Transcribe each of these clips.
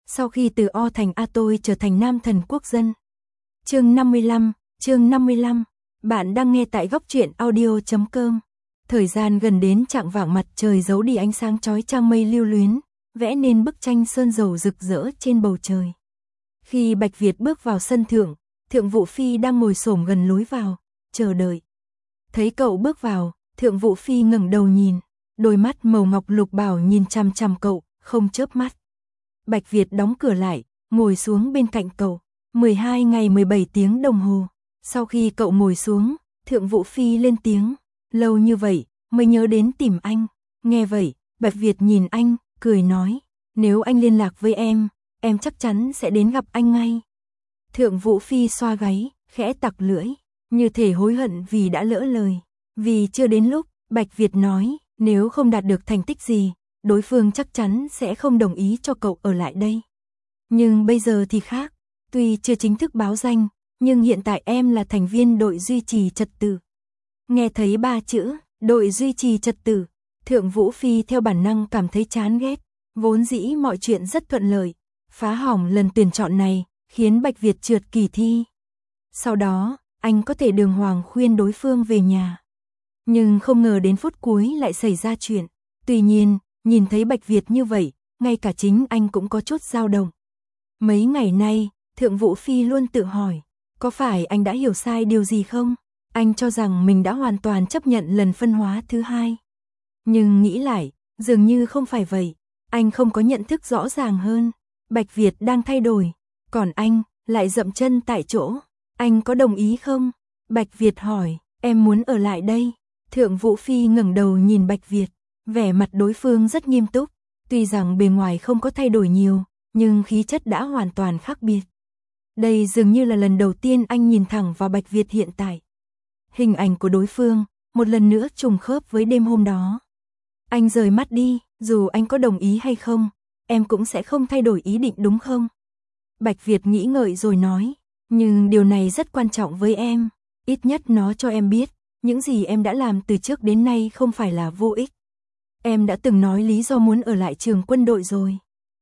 Sau khi từ O thành A tôi trở thành nam thần quốc dân. Chương 55, bạn đang nghe tại góc truyện audio.com. Thời gian gần đến chạng vạng, mặt trời giấu đi ánh sáng chói chang, mây lưu luyến, vẽ nên bức tranh sơn dầu rực rỡ trên bầu trời. Khi Bạch Việt bước vào sân thượng, Thượng Vũ Phi đang ngồi xổm gần lối vào, chờ đợi. Thấy cậu bước vào, Thượng Vũ Phi ngẩng đầu nhìn, đôi mắt màu ngọc lục bảo nhìn chằm chằm cậu, không chớp mắt. Bạch Việt đóng cửa lại, ngồi xuống bên cạnh cậu. 12 ngày 17 tiếng đồng hồ. Sau khi cậu ngồi xuống, Thượng Vũ Phi lên tiếng. Lâu như vậy, mới nhớ đến tìm anh. Nghe vậy, Bạch Việt nhìn anh, cười nói. Nếu anh liên lạc với em chắc chắn sẽ đến gặp anh ngay. Thượng Vũ Phi xoa gáy, khẽ tặc lưỡi, như thể hối hận vì đã lỡ lời. Vì chưa đến lúc, Bạch Việt nói, nếu không đạt được thành tích gì, đối phương chắc chắn sẽ không đồng ý cho cậu ở lại đây. Nhưng bây giờ thì khác, tuy chưa chính thức báo danh, nhưng hiện tại em là thành viên đội duy trì trật tự. Nghe thấy 3 chữ, đội duy trì trật tự, Thượng Vũ Phi theo bản năng cảm thấy chán ghét, vốn dĩ mọi chuyện rất thuận lợi, phá hỏng lần tuyển chọn này, khiến Bạch Việt trượt kỳ thi. Sau đó, anh có thể đường hoàng khuyên đối phương về nhà. Nhưng không ngờ đến phút cuối lại xảy ra chuyện. Tuy nhiên, nhìn thấy Bạch Việt như vậy, ngay cả chính anh cũng có chút dao động. Mấy ngày nay, Thượng Vũ Phi luôn tự hỏi, có phải anh đã hiểu sai điều gì không? Anh cho rằng mình đã hoàn toàn chấp nhận lần phân hóa thứ hai. Nhưng nghĩ lại, dường như không phải vậy. Anh không có nhận thức rõ ràng hơn. Bạch Việt đang thay đổi, còn anh lại dậm chân tại chỗ. Anh có đồng ý không? Bạch Việt hỏi, em muốn ở lại đây. Thượng Vũ Phi ngẩng đầu nhìn Bạch Việt, vẻ mặt đối phương rất nghiêm túc. Tuy rằng bề ngoài không có thay đổi nhiều, nhưng khí chất đã hoàn toàn khác biệt. Đây dường như là lần đầu tiên anh nhìn thẳng vào Bạch Việt hiện tại. Hình ảnh của đối phương, một lần nữa trùng khớp với đêm hôm đó. Anh rời mắt đi, dù anh có đồng ý hay không, em cũng sẽ không thay đổi ý định đúng không? Bạch Việt nghĩ ngợi rồi nói, nhưng điều này rất quan trọng với em, ít nhất nó cho em biết, những gì em đã làm từ trước đến nay không phải là vô ích. Em đã từng nói lý do muốn ở lại trường quân đội rồi.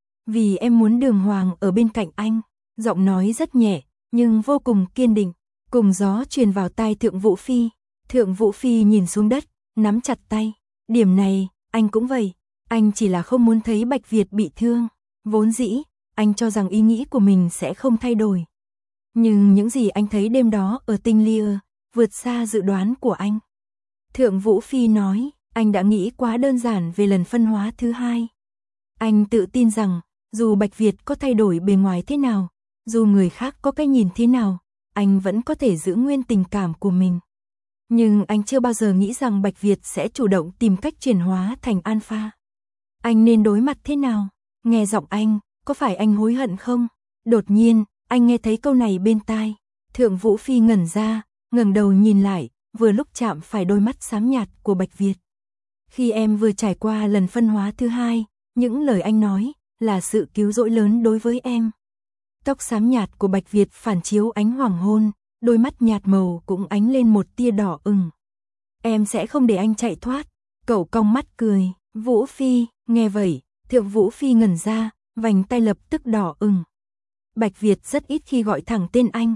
Vì em muốn đường hoàng ở bên cạnh anh. Giọng nói rất nhẹ, nhưng vô cùng kiên định. Cùng gió truyền vào tai Thượng Vũ Phi. Thượng Vũ Phi nhìn xuống đất, nắm chặt tay. Điểm này, anh cũng vậy. Anh chỉ là không muốn thấy Bạch Việt bị thương. Vốn dĩ, anh cho rằng ý nghĩ của mình sẽ không thay đổi. Nhưng những gì anh thấy đêm đó ở Tinh Lia, vượt xa dự đoán của anh. Thượng Vũ Phi nói, anh đã nghĩ quá đơn giản về lần phân hóa thứ hai. Anh tự tin rằng, dù Bạch Việt có thay đổi bề ngoài thế nào, dù người khác có cái nhìn thế nào, anh vẫn có thể giữ nguyên tình cảm của mình. Nhưng anh chưa bao giờ nghĩ rằng Bạch Việt sẽ chủ động tìm cách chuyển hóa thành alpha. Anh nên đối mặt thế nào? Nghe giọng anh, có phải anh hối hận không? Đột nhiên, anh nghe thấy câu này bên tai. Thượng Vũ Phi ngẩn ra, ngẩng đầu nhìn lại, vừa lúc chạm phải đôi mắt xám nhạt của Bạch Việt. Khi em vừa trải qua lần phân hóa thứ hai, những lời anh nói là sự cứu rỗi lớn đối với em. Tóc xám nhạt của Bạch Việt phản chiếu ánh hoàng hôn, đôi mắt nhạt màu cũng ánh lên một tia đỏ ửng. Em sẽ không để anh chạy thoát. Cậu cong mắt cười. Vũ Phi, nghe vậy, Thượng Vũ Phi ngẩn ra, vành tay lập tức đỏ ửng. Bạch Việt rất ít khi gọi thẳng tên anh.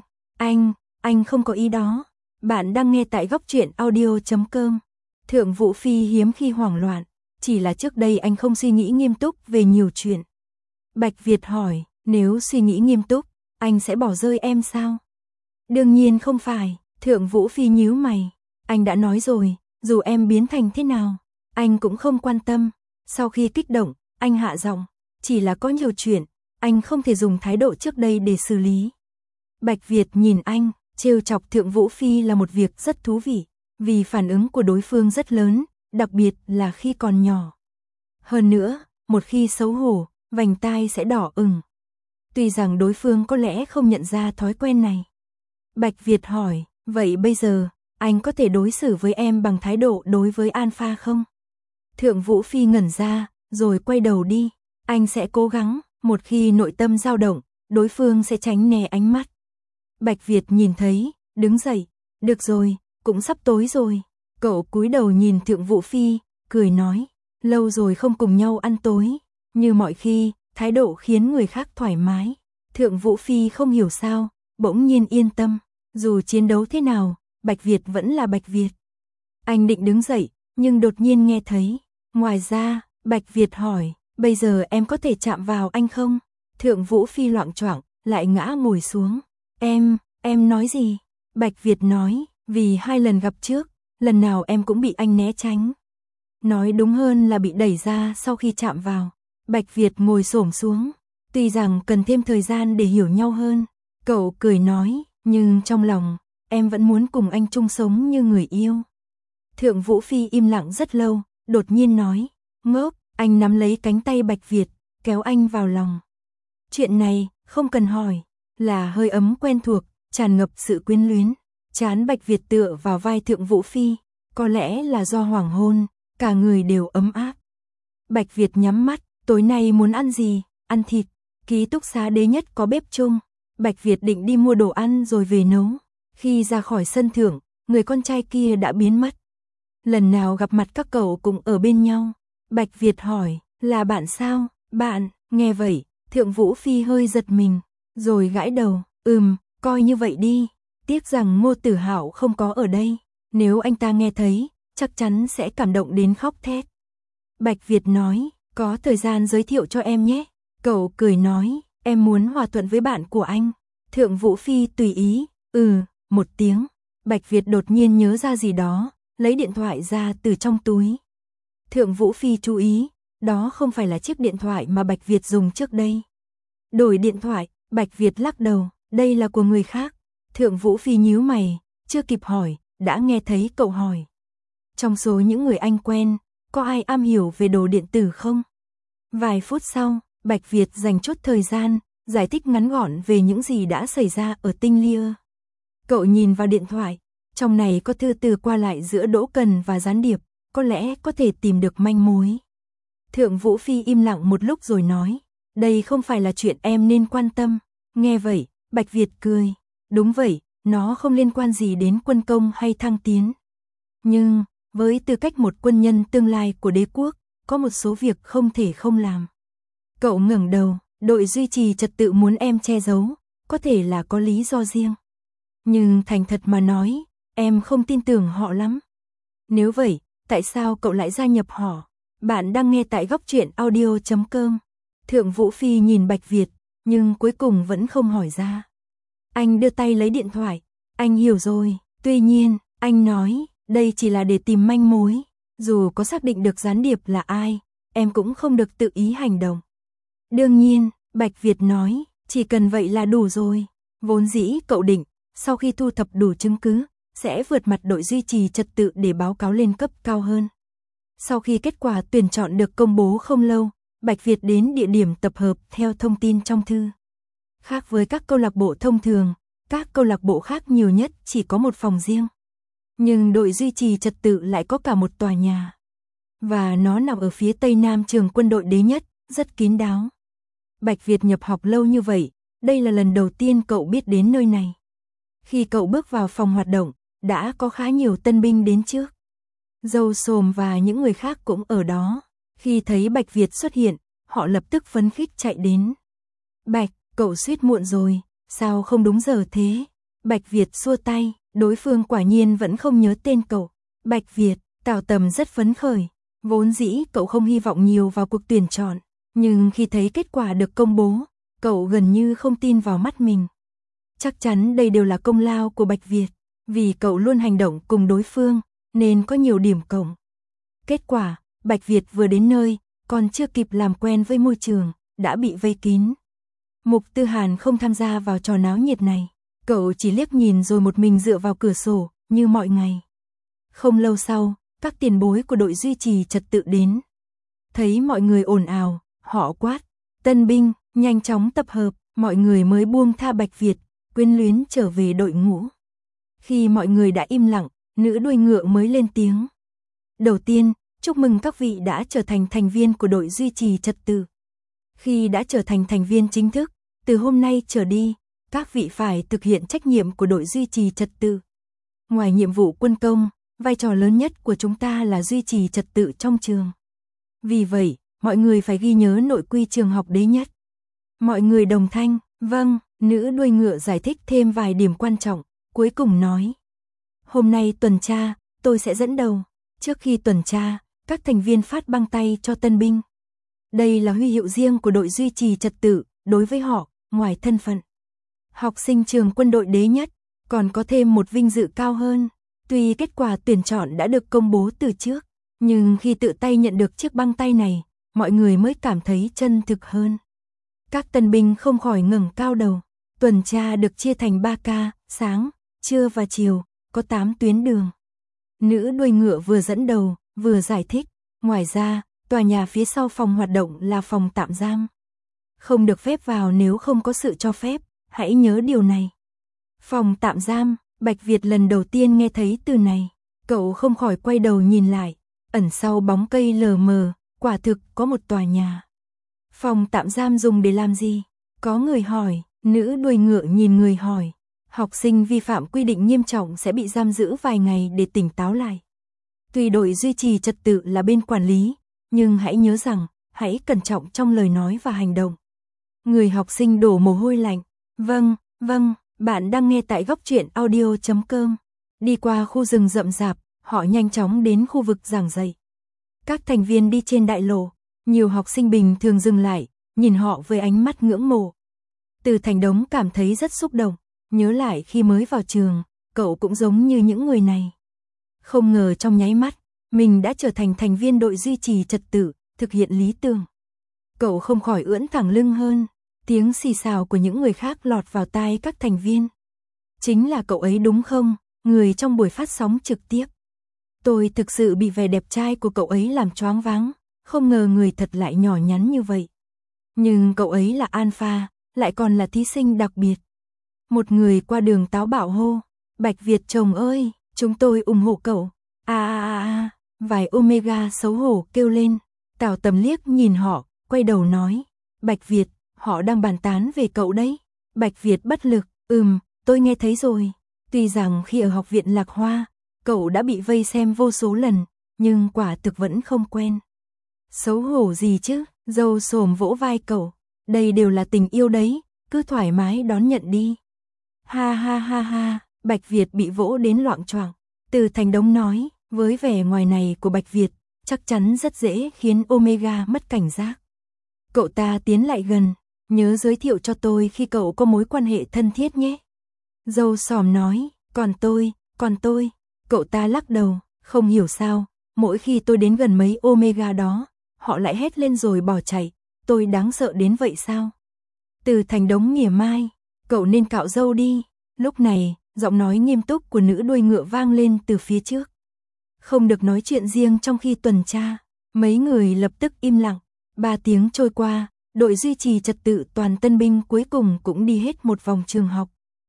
Anh không có ý đó. Bạn đang nghe tại góc truyện audio.com. Thượng Vũ Phi hiếm khi hoảng loạn, chỉ là trước đây anh không suy nghĩ nghiêm túc về nhiều chuyện. Bạch Việt hỏi, nếu suy nghĩ nghiêm túc, anh sẽ bỏ rơi em sao? Đương nhiên không phải. Thượng Vũ Phi nhíu mày. Anh đã nói rồi, dù em biến thành thế nào, anh cũng không quan tâm. Sau khi kích động, anh hạ giọng, chỉ là có nhiều chuyện, anh không thể dùng thái độ trước đây để xử lý. Bạch Việt nhìn anh, trêu chọc Thượng Vũ Phi là một việc rất thú vị, vì phản ứng của đối phương rất lớn, đặc biệt là khi còn nhỏ. Hơn nữa, một khi xấu hổ, vành tai sẽ đỏ ửng. Tuy rằng đối phương có lẽ không nhận ra thói quen này. Bạch Việt hỏi, vậy bây giờ, anh có thể đối xử với em bằng thái độ đối với alpha không? Thượng Vũ Phi ngẩn ra, rồi quay đầu đi. Anh sẽ cố gắng, một khi nội tâm dao động, đối phương sẽ tránh né ánh mắt. Bạch Việt nhìn thấy, đứng dậy. Được rồi, cũng sắp tối rồi. Cậu cúi đầu nhìn Thượng Vũ Phi, cười nói, lâu rồi không cùng nhau ăn tối. Như mọi khi, thái độ khiến người khác thoải mái. Thượng Vũ Phi không hiểu sao, bỗng nhiên yên tâm, dù chiến đấu thế nào, Bạch Việt vẫn là Bạch Việt. Anh định đứng dậy, nhưng đột nhiên nghe thấy. Ngoài ra, Bạch Việt hỏi, bây giờ em có thể chạm vào anh không? Thượng Vũ Phi loạng choạng, lại ngã ngồi xuống. Em nói gì? Bạch Việt nói, vì 2 lần gặp trước, lần nào em cũng bị anh né tránh. Nói đúng hơn là bị đẩy ra sau khi chạm vào. Bạch Việt ngồi xổm xuống, tuy rằng cần thêm thời gian để hiểu nhau hơn. Cậu cười nói, nhưng trong lòng, em vẫn muốn cùng anh chung sống như người yêu. Thượng Vũ Phi im lặng rất lâu, đột nhiên nói, ngốc, anh nắm lấy cánh tay Bạch Việt, kéo anh vào lòng. Chuyện này, không cần hỏi, là hơi ấm quen thuộc, tràn ngập sự quyến luyến. Trán Bạch Việt tựa vào vai Thượng Vũ Phi, có lẽ là do hoàng hôn, cả người đều ấm áp. Bạch Việt nhắm mắt, tối nay muốn ăn gì? Ăn thịt. Ký túc xá Đế Nhất có bếp chung. Bạch Việt định đi mua đồ ăn rồi về nấu. Khi ra khỏi sân thượng, người con trai kia đã biến mất. Lần nào gặp mặt các cậu cũng ở bên nhau. Bạch Việt hỏi, là bạn sao? Bạn, nghe vậy, Thượng Vũ Phi hơi giật mình, rồi gãi đầu, coi như vậy đi. Tiếc rằng Ngô Tử Hạo không có ở đây. Nếu anh ta nghe thấy, chắc chắn sẽ cảm động đến khóc thét. Bạch Việt nói, có thời gian giới thiệu cho em nhé. Cậu cười nói, em muốn hòa thuận với bạn của anh. Thượng Vũ Phi tùy ý, một tiếng. Bạch Việt đột nhiên nhớ ra gì đó, lấy điện thoại ra từ trong túi. Thượng Vũ Phi chú ý, đó không phải là chiếc điện thoại mà Bạch Việt dùng trước đây. Đổi điện thoại, Bạch Việt lắc đầu, đây là của người khác. Thượng Vũ Phi nhíu mày, chưa kịp hỏi, đã nghe thấy cậu hỏi. Trong số những người anh quen, có ai am hiểu về đồ điện tử không? Vài phút sau, Bạch Việt dành chút thời gian, giải thích ngắn gọn về những gì đã xảy ra ở Tinh Lia. Cậu nhìn vào điện thoại, trong này có thư từ qua lại giữa Đỗ Cần và gián điệp, có lẽ có thể tìm được manh mối. Thượng Vũ Phi im lặng một lúc rồi nói, đây không phải là chuyện em nên quan tâm. Nghe vậy, Bạch Việt cười, đúng vậy, nó không liên quan gì đến quân công hay thăng tiến. Nhưng, với tư cách một quân nhân tương lai của đế quốc, có một số việc không thể không làm. Cậu ngẩng đầu, đội duy trì trật tự muốn em che giấu, có thể là có lý do riêng. Nhưng thành thật mà nói, em không tin tưởng họ lắm. Nếu vậy, tại sao cậu lại gia nhập họ? Bạn đang nghe tại góc truyện audio.com. Thượng Vũ Phi nhìn Bạch Việt, nhưng cuối cùng vẫn không hỏi ra. Anh đưa tay lấy điện thoại, anh hiểu rồi, tuy nhiên, anh nói, đây chỉ là để tìm manh mối, dù có xác định được gián điệp là ai, em cũng không được tự ý hành động. Đương nhiên, Bạch Việt nói, chỉ cần vậy là đủ rồi. Vốn dĩ cậu định, sau khi thu thập đủ chứng cứ, sẽ vượt mặt đội duy trì trật tự để báo cáo lên cấp cao hơn. Sau khi kết quả tuyển chọn được công bố không lâu, Bạch Việt đến địa điểm tập hợp theo thông tin trong thư. Khác với các câu lạc bộ thông thường, các câu lạc bộ khác nhiều nhất chỉ có một phòng riêng. Nhưng đội duy trì trật tự lại có cả một tòa nhà. Và nó nằm ở phía tây nam trường quân đội Đế Nhất, rất kín đáo. Bạch Việt nhập học lâu như vậy, đây là lần đầu tiên cậu biết đến nơi này. Khi cậu bước vào phòng hoạt động, đã có khá nhiều tân binh đến trước. Dâu Sồm và những người khác cũng ở đó. Khi thấy Bạch Việt xuất hiện, họ lập tức phấn khích chạy đến. Bạch, cậu suýt muộn rồi, sao không đúng giờ thế? Bạch Việt xua tay, đối phương quả nhiên vẫn không nhớ tên cậu. Bạch Việt, Tào Tầm rất phấn khởi. Vốn dĩ cậu không hy vọng nhiều vào cuộc tuyển chọn, nhưng khi thấy kết quả được công bố, cậu gần như không tin vào mắt mình. Chắc chắn đây đều là công lao của Bạch Việt, vì cậu luôn hành động cùng đối phương, nên có nhiều điểm cộng. Kết quả, Bạch Việt vừa đến nơi, còn chưa kịp làm quen với môi trường, đã bị vây kín. Mục Tư Hàn không tham gia vào trò náo nhiệt này, cậu chỉ liếc nhìn rồi một mình dựa vào cửa sổ, như mọi ngày. Không lâu sau, các tiền bối của đội duy trì trật tự đến. Thấy mọi người ồn ào, họ quát, tân binh, nhanh chóng tập hợp, mọi người mới buông tha Bạch Việt, quyến luyến trở về đội ngũ. Khi mọi người đã im lặng, nữ đuôi ngựa mới lên tiếng. Đầu tiên, chúc mừng các vị đã trở thành thành viên của đội duy trì trật tự. Khi đã trở thành thành viên chính thức, từ hôm nay trở đi, các vị phải thực hiện trách nhiệm của đội duy trì trật tự. Ngoài nhiệm vụ quân công, vai trò lớn nhất của chúng ta là duy trì trật tự trong trường. Vì vậy, mọi người phải ghi nhớ nội quy trường học Đế Nhất. Mọi người đồng thanh, vâng, nữ đuôi ngựa giải thích thêm vài điểm quan trọng, cuối cùng nói. Hôm nay tuần tra, tôi sẽ dẫn đầu. Trước khi tuần tra, các thành viên phát băng tay cho tân binh. Đây là huy hiệu riêng của đội duy trì trật tự, đối với họ, ngoài thân phận học sinh trường quân đội đế nhất, còn có thêm một vinh dự cao hơn. Tuy kết quả tuyển chọn đã được công bố từ trước, nhưng khi tự tay nhận được chiếc băng tay này, mọi người mới cảm thấy chân thực hơn. Các tân binh không khỏi ngẩng cao đầu. Tuần tra được chia thành 3 ca, sáng, trưa và chiều, có 8 tuyến đường. Nữ đuôi ngựa vừa dẫn đầu, vừa giải thích. Ngoài ra, tòa nhà phía sau phòng hoạt động là phòng tạm giam. Không được phép vào nếu không có sự cho phép, hãy nhớ điều này. Phòng tạm giam, Bạch Việt lần đầu tiên nghe thấy từ này. Cậu không khỏi quay đầu nhìn lại, ẩn sau bóng cây lờ mờ, quả thực có một tòa nhà. Phòng tạm giam dùng để làm gì? Có người hỏi, nữ đuôi ngựa nhìn người hỏi. Học sinh vi phạm quy định nghiêm trọng sẽ bị giam giữ vài ngày để tỉnh táo lại. Tuy đội duy trì trật tự là bên quản lý, nhưng hãy nhớ rằng, hãy cẩn trọng trong lời nói và hành động. Người học sinh đổ mồ hôi lạnh. Vâng, bạn đang nghe tại góc truyện audio.com. Đi qua khu rừng rậm rạp, họ nhanh chóng đến khu vực giảng dạy. Các thành viên đi trên đại lộ, nhiều học sinh bình thường dừng lại, nhìn họ với ánh mắt ngưỡng mộ. Từ Thành Đống cảm thấy rất xúc động, nhớ lại khi mới vào trường, cậu cũng giống như những người này. Không ngờ trong nháy mắt, mình đã trở thành thành viên đội duy trì trật tự, thực hiện lý tưởng. Cậu không khỏi ưỡn thẳng lưng hơn, tiếng xì xào của những người khác lọt vào tai các thành viên. Chính là cậu ấy đúng không, người trong buổi phát sóng trực tiếp. Tôi thực sự bị vẻ đẹp trai của cậu ấy làm choáng váng, không ngờ người thật lại nhỏ nhắn như vậy. Nhưng cậu ấy là alpha, lại còn là thí sinh đặc biệt. Một người qua đường táo bạo hô, Bạch Việt chồng ơi, chúng tôi ủng hộ cậu. Vài Omega xấu hổ kêu lên. Tào Tầm liếc nhìn họ, quay đầu nói, Bạch Việt, họ đang bàn tán về cậu đấy. Bạch Việt bất lực, tôi nghe thấy rồi. Tuy rằng khi ở học viện Lạc Hoa, cậu đã bị vây xem vô số lần, nhưng quả thực vẫn không quen. Xấu hổ gì chứ, dâu xồm vỗ vai cậu. Đây đều là tình yêu đấy, cứ thoải mái đón nhận đi. Ha, Bạch Việt bị vỗ đến loạng choạng. Từ Thành Đống nói, với vẻ ngoài này của Bạch Việt, chắc chắn rất dễ khiến Omega mất cảnh giác. Cậu ta tiến lại gần, nhớ giới thiệu cho tôi khi cậu có mối quan hệ thân thiết nhé. Dâu xòm nói, còn tôi, cậu ta lắc đầu, không hiểu sao, mỗi khi tôi đến gần mấy Omega đó, họ lại hét lên rồi bỏ chạy, tôi đáng sợ đến vậy sao? Từ Thành Đống mỉa mai, cậu nên cạo râu đi. Lúc này, giọng nói nghiêm túc của nữ đuôi ngựa vang lên từ phía trước. Không được nói chuyện riêng trong khi tuần tra. Mấy người lập tức im lặng. 3 tiếng trôi qua, đội duy trì trật tự toàn tân binh cuối cùng cũng đi hết một vòng trường học.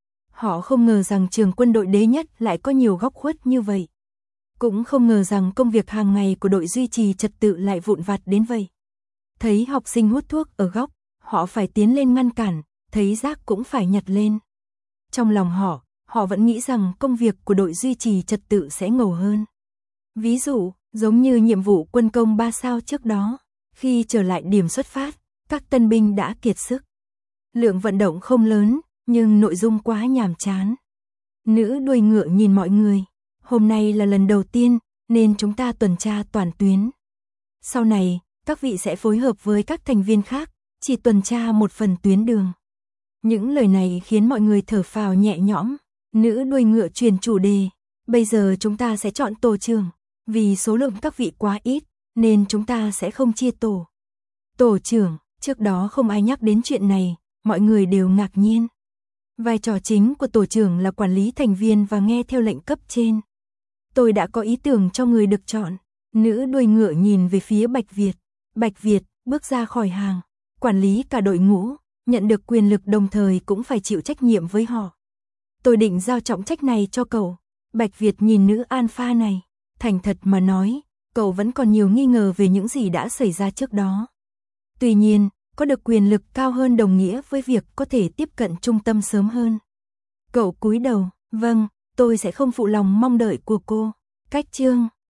Họ không ngờ rằng trường quân đội đế nhất lại có nhiều góc khuất như vậy. Cũng không ngờ rằng công việc hàng ngày của đội duy trì trật tự lại vụn vặt đến vậy. Thấy học sinh hút thuốc ở góc, họ phải tiến lên ngăn cản, thấy rác cũng phải nhặt lên. Trong lòng họ vẫn nghĩ rằng công việc của đội duy trì trật tự sẽ ngầu hơn. Ví dụ, giống như nhiệm vụ quân công 3 sao trước đó, khi trở lại điểm xuất phát, các tân binh đã kiệt sức. Lượng vận động không lớn, nhưng nội dung quá nhàm chán. Nữ đuôi ngựa nhìn mọi người, hôm nay là lần đầu tiên, nên chúng ta tuần tra toàn tuyến. Sau này, các vị sẽ phối hợp với các thành viên khác, chỉ tuần tra một phần tuyến đường. Những lời này khiến mọi người thở phào nhẹ nhõm. Nữ đuôi ngựa truyền chủ đề, bây giờ chúng ta sẽ chọn tổ trưởng, vì số lượng các vị quá ít, nên chúng ta sẽ không chia tổ. Tổ trưởng, trước đó không ai nhắc đến chuyện này, mọi người đều ngạc nhiên. Vai trò chính của tổ trưởng là quản lý thành viên và nghe theo lệnh cấp trên. Tôi đã có ý tưởng cho người được chọn. Nữ đuôi ngựa nhìn về phía Bạch Việt. Bạch Việt bước ra khỏi hàng, quản lý cả đội ngũ, nhận được quyền lực đồng thời cũng phải chịu trách nhiệm với họ. Tôi định giao trọng trách này cho cậu. Bạch Việt nhìn nữ alpha này, thành thật mà nói, cậu vẫn còn nhiều nghi ngờ về những gì đã xảy ra trước đó. Tuy nhiên, có được quyền lực cao hơn đồng nghĩa với việc có thể tiếp cận trung tâm sớm hơn. Cậu cúi đầu, vâng, tôi sẽ không phụ lòng mong đợi của cô. Cách chương